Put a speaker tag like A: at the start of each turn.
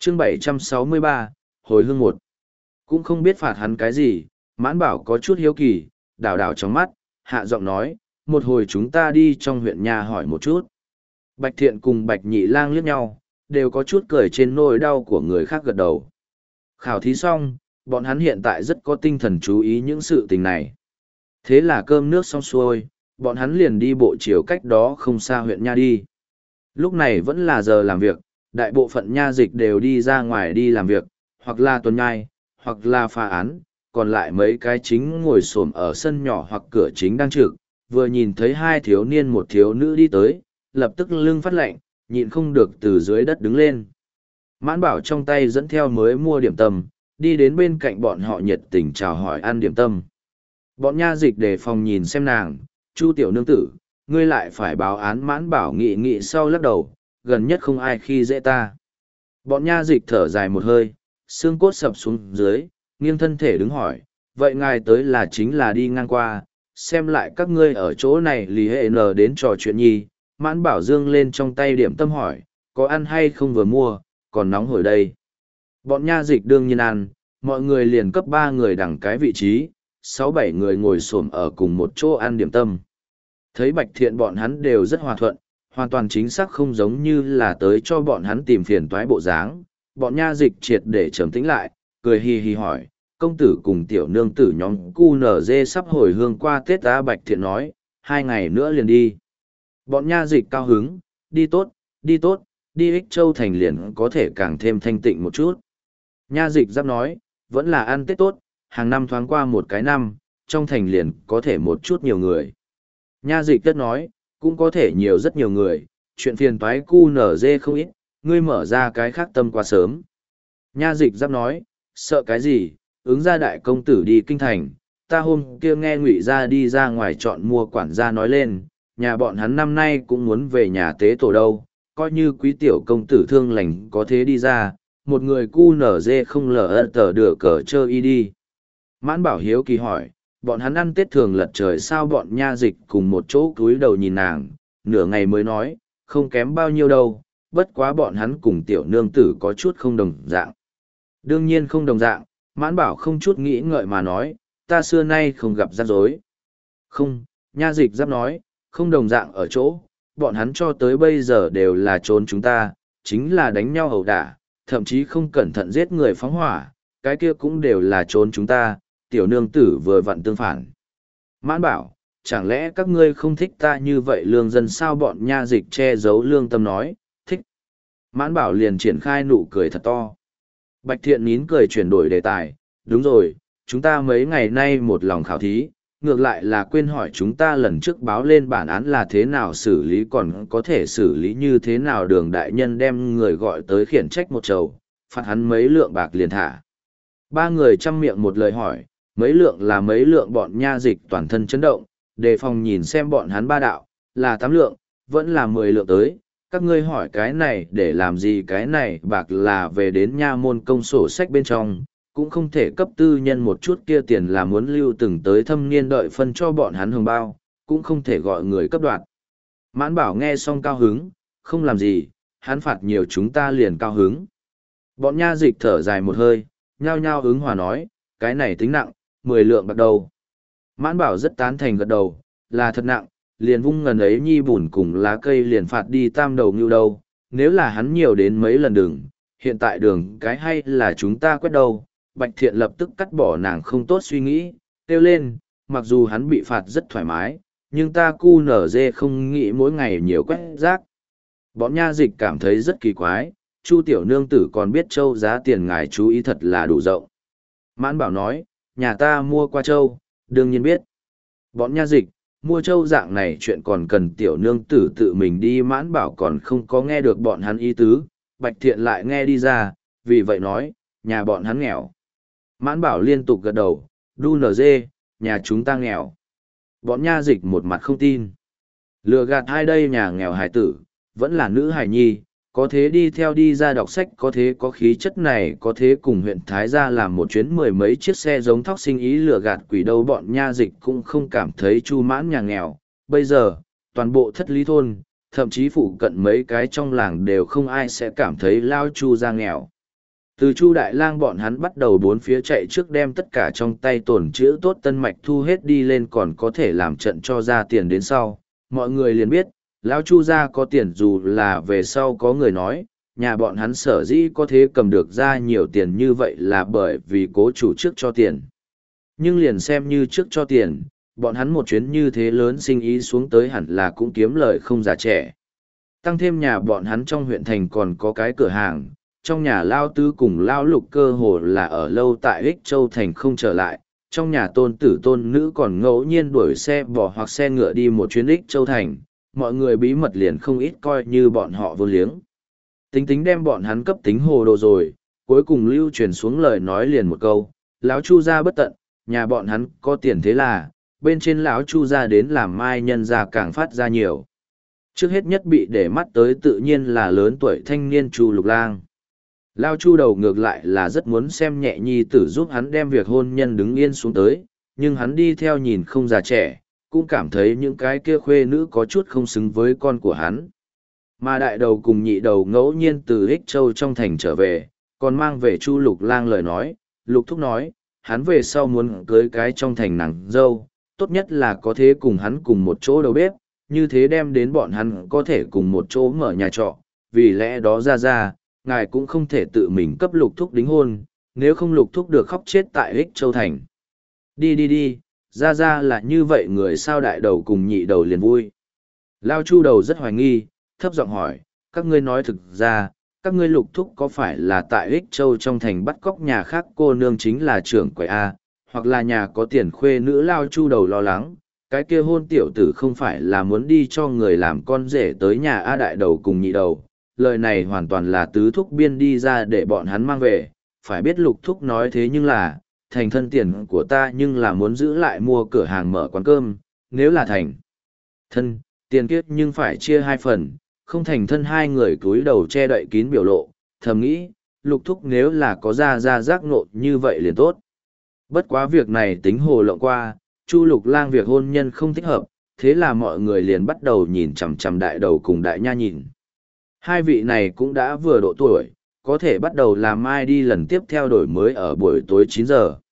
A: chương 763, hồi hương một. Cũng không biết phạt hắn cái gì, Mãn Bảo có chút hiếu kỳ, đảo đảo trong mắt, hạ giọng nói, một hồi chúng ta đi trong huyện nhà hỏi một chút. Bạch Thiện cùng Bạch Nhị Lang liếc nhau, đều có chút cười trên nỗi đau của người khác gật đầu. Khảo thí xong, bọn hắn hiện tại rất có tinh thần chú ý những sự tình này. Thế là cơm nước xong xuôi, bọn hắn liền đi bộ chiều cách đó không xa huyện nha đi. Lúc này vẫn là giờ làm việc, đại bộ phận nha dịch đều đi ra ngoài đi làm việc, hoặc là tuần nhai, hoặc là phá án, còn lại mấy cái chính ngồi xổm ở sân nhỏ hoặc cửa chính đang trực, vừa nhìn thấy hai thiếu niên một thiếu nữ đi tới, lập tức lưng phát lạnh, nhịn không được từ dưới đất đứng lên. Mãn Bảo trong tay dẫn theo mới mua điểm tâm, đi đến bên cạnh bọn họ nhiệt tình chào hỏi ăn điểm tâm. Bọn nha dịch đề phòng nhìn xem nàng, Chu tiểu nương tử, ngươi lại phải báo án. Mãn Bảo nghị nghị sau lắc đầu, gần nhất không ai khi dễ ta. Bọn nha dịch thở dài một hơi, xương cốt sập xuống dưới, nghiêng thân thể đứng hỏi, vậy ngài tới là chính là đi ngang qua, xem lại các ngươi ở chỗ này lì hệ nờ đến trò chuyện nhi. Mãn Bảo dương lên trong tay điểm tâm hỏi, có ăn hay không vừa mua, còn nóng hổi đây. Bọn nha dịch đương nhiên ăn, mọi người liền cấp 3 người đằng cái vị trí, 6-7 người ngồi xổm ở cùng một chỗ ăn điểm tâm. Thấy Bạch Thiện bọn hắn đều rất hòa thuận, hoàn toàn chính xác không giống như là tới cho bọn hắn tìm phiền toái bộ dáng. Bọn nha dịch triệt để trầm tĩnh lại, cười hì hì hỏi, công tử cùng tiểu nương tử nhóm QNZ sắp hồi hương qua Tết ta. Bạch Thiện nói, 2 ngày nữa liền đi. Bọn nha dịch cao hứng, đi tốt, đi tốt, đi Ích Châu thành liền có thể càng thêm thanh tịnh một chút. Nha dịch giáp nói, vẫn là ăn Tết tốt, hàng năm thoáng qua một cái năm, trong thành liền có thể một chút nhiều người. Nha dịch tất nói, cũng có thể nhiều rất nhiều người, chuyện phiền toái QNZ không ít, ngươi mở ra cái khác tâm quá sớm. Nha dịch giáp nói, sợ cái gì, ứng ra đại công tử đi kinh thành, ta hôm kia nghe Ngụy gia đi ra ngoài chọn mua quản gia nói lên, nhà bọn hắn năm nay cũng muốn về nhà tế tổ đâu, coi như quý tiểu công tử thương lành có thế đi ra, một người QNZ không lỡ tờ được cờ chơi y đi. Mãn Bảo hiếu kỳ hỏi, bọn hắn ăn Tết thường lật trời sao? Bọn nha dịch cùng một chỗ cúi đầu nhìn nàng, nửa ngày mới nói, không kém bao nhiêu đâu, bất quá bọn hắn cùng tiểu nương tử có chút không đồng dạng. Đương nhiên không đồng dạng, Mãn Bảo không chút nghĩ ngợi mà nói, ta xưa nay không gặp rắc rối. Không, nha dịch giáp nói, không đồng dạng ở chỗ, bọn hắn cho tới bây giờ đều là trốn chúng ta, chính là đánh nhau ẩu đả, thậm chí không cẩn thận giết người phóng hỏa, cái kia cũng đều là trốn chúng ta, tiểu nương tử vừa vặn tương phản. Mãn Bảo, chẳng lẽ các ngươi không thích ta như vậy lương dân sao? Bọn nha dịch che giấu lương tâm nói, thích. Mãn Bảo liền triển khai nụ cười thật to. Bạch Thiện nín cười chuyển đổi đề tài, đúng rồi, chúng ta mấy ngày nay một lòng khảo thí, ngược lại là quên hỏi chúng ta lần trước báo lên bản án là thế nào xử lý, còn có thể xử lý như thế nào? Đường đại nhân đem người gọi tới khiển trách một trầu, phạt hắn mấy lượng bạc liền thả. 3 người chăm miệng một lời hỏi, mấy lượng là mấy lượng? Bọn nha dịch toàn thân chấn động, đề phòng nhìn xem bọn hắn 3 đạo, là 8 lượng, vẫn là 10 lượng tới. Các ngươi hỏi cái này để làm gì? Cái này bạc là về đến nha môn công sổ sách bên trong, cũng không thể cấp tư nhân một chút kia tiền là muốn lưu từng tới thâm niên đợi phân cho bọn hắn hồng bao, cũng không thể gọi người cấp đoạt. Mãn Bảo nghe xong cao hứng, không làm gì, hắn phạt nhiều chúng ta liền cao hứng. Bọn nha dịch thở dài một hơi, nhao nhao ứng hòa nói, cái này tính nặng, 10 lượng bạc đầu. Mãn Bảo rất tán thành gật đầu, là thật nặng, liền vung ngần ấy nhi bùn cùng lá cây liền phạt đi 3 đầu ngưu đâu, nếu là hắn nhiều đến mấy lần đường, hiện tại đường cái hay là chúng ta quét đâu. Bạch Thiện lập tức cắt bỏ nàng không tốt suy nghĩ, kêu lên, mặc dù hắn bị phạt rất thoải mái, nhưng ta QNZ không nghĩ mỗi ngày nhiều quét rác. Bọn nha dịch cảm thấy rất kỳ quái, Chu tiểu nương tử còn biết trâu giá tiền, ngài chú ý thật là đủ rộng. Mãn Bảo nói, nhà ta mua qua trâu, đương nhiên biết. Bọn nha dịch, mua trâu dạng này chuyện còn cần tiểu nương tử tự mình đi. Mãn Bảo còn không có nghe được bọn hắn ý tứ, Bạch Thiện lại nghe đi ra, vì vậy nói, nhà bọn hắn nghèo. Mãn Bảo liên tục gật đầu, đu nở dê, nhà chúng ta nghèo. Bọn nha dịch một mặt không tin. Lừa gạt hai đây, nhà nghèo hài tử, vẫn là nữ hài nhi, có thế đi theo đi ra đọc sách, có thế có khí chất này, có thế cùng huyện Thái gia làm một chuyến 10 mấy chiếc xe giống thóc sinh ý lừa gạt quỷ đâu. Bọn nha dịch cũng không cảm thấy Chu Mãn nhà nghèo. Bây giờ, toàn bộ Thất Lý thôn, thậm chí phụ cận mấy cái trong làng đều không ai sẽ cảm thấy lao Chu ra nghèo. Từ Chu Đại Lang bọn hắn bắt đầu bốn phía chạy trước đem tất cả trong tay tổn chữ tốt tân mạch thu hết đi lên còn có thể làm trận cho ra tiền đến sau. Mọi người liền biết, lão Chu gia có tiền dù là về sau có người nói, nhà bọn hắn sở dĩ có thể cầm được ra nhiều tiền như vậy là bởi vì cố chủ trước cho tiền. Nhưng liền xem như trước cho tiền, bọn hắn một chuyến như thế lớn sinh ý xuống tới hẳn là cũng kiếm lời không già trẻ. Tăng thêm nhà bọn hắn trong huyện thành còn có cái cửa hàng, trong nhà Lao Tứ cùng Lao Lục cơ hồ là ở lâu tại Ích Châu thành không trở lại, trong nhà tôn tử tôn nữ còn ngẫu nhiên đuổi xe bò hoặc xe ngựa đi một chuyến Ích Châu thành, mọi người bí mật liền không ít coi như bọn họ vô liếng. Tính tính đem bọn hắn cấp tính hồ đồ rồi, cuối cùng lưu truyền xuống lời nói liền một câu, lão Chu gia bất tận, nhà bọn hắn có tiền thế là, bên trên lão Chu gia đến làm mai nhân gia càng phát ra nhiều. Trước hết nhất bị để mắt tới tự nhiên là lớn tuổi thanh niên Chu Lục Lang. Lao Chu đầu ngược lại là rất muốn xem nhẹ nhi tử giúp hắn đem việc hôn nhân đứng yên xuống tới, nhưng hắn đi theo nhìn không già trẻ, cũng cảm thấy những cái kia khuê nữ có chút không xứng với con của hắn. Mà đại đầu cùng nhị đầu ngẫu nhiên từ Ích Châu trong thành trở về, còn mang về Chu Lục Lang lời nói, Lục Thúc nói, hắn về sau muốn cưới cái trong thành nàng dâu, tốt nhất là có thể cùng hắn cùng một chỗ đầu bếp, như thế đem đến bọn hắn có thể cùng một chỗ mở nhà trọ, vì lẽ đó ra, ngài cũng không thể tự mình cấp Lục Thúc đính hôn, nếu không Lục Thúc được khóc chết tại Ích Châu thành. Đi, ra là như vậy người sao đại đầu cùng nhị đầu liền vui. Lao Chu đầu rất hoài nghi, thấp giọng hỏi, các ngươi nói thực ra, các ngươi Lục Thúc có phải là tại Ích Châu trong thành bắt cóc nhà khác cô nương chính là trưởng quầy A, hoặc là nhà có tiền khuê nữ? Lao Chu đầu lo lắng, cái kia hôn tiểu tử không phải là muốn đi cho người làm con rể tới nhà A. Đại đầu cùng nhị đầu, lời này hoàn toàn là tứ thúc biên đi ra để bọn hắn mang về, phải biết Lục Thúc nói thế nhưng là, thành thân tiền của ta nhưng là muốn giữ lại mua cửa hàng mở quán cơm, nếu là thành thân, tiền kiếp nhưng phải chia hai phần, không thành thân. Hai người cúi đầu che đậy kín biểu lộ, thầm nghĩ, Lục Thúc nếu là có ra giác ngộ như vậy liền tốt. Bất quá việc này tính hồ lộng qua, Chu Lục Lang việc hôn nhân không thích hợp, thế là mọi người liền bắt đầu nhìn chằm chằm đại đầu cùng đại nha nhìn. Hai vị này cũng đã vừa độ tuổi, có thể bắt đầu làm mai đi lần tiếp theo đổi mới ở buổi tối 9 giờ.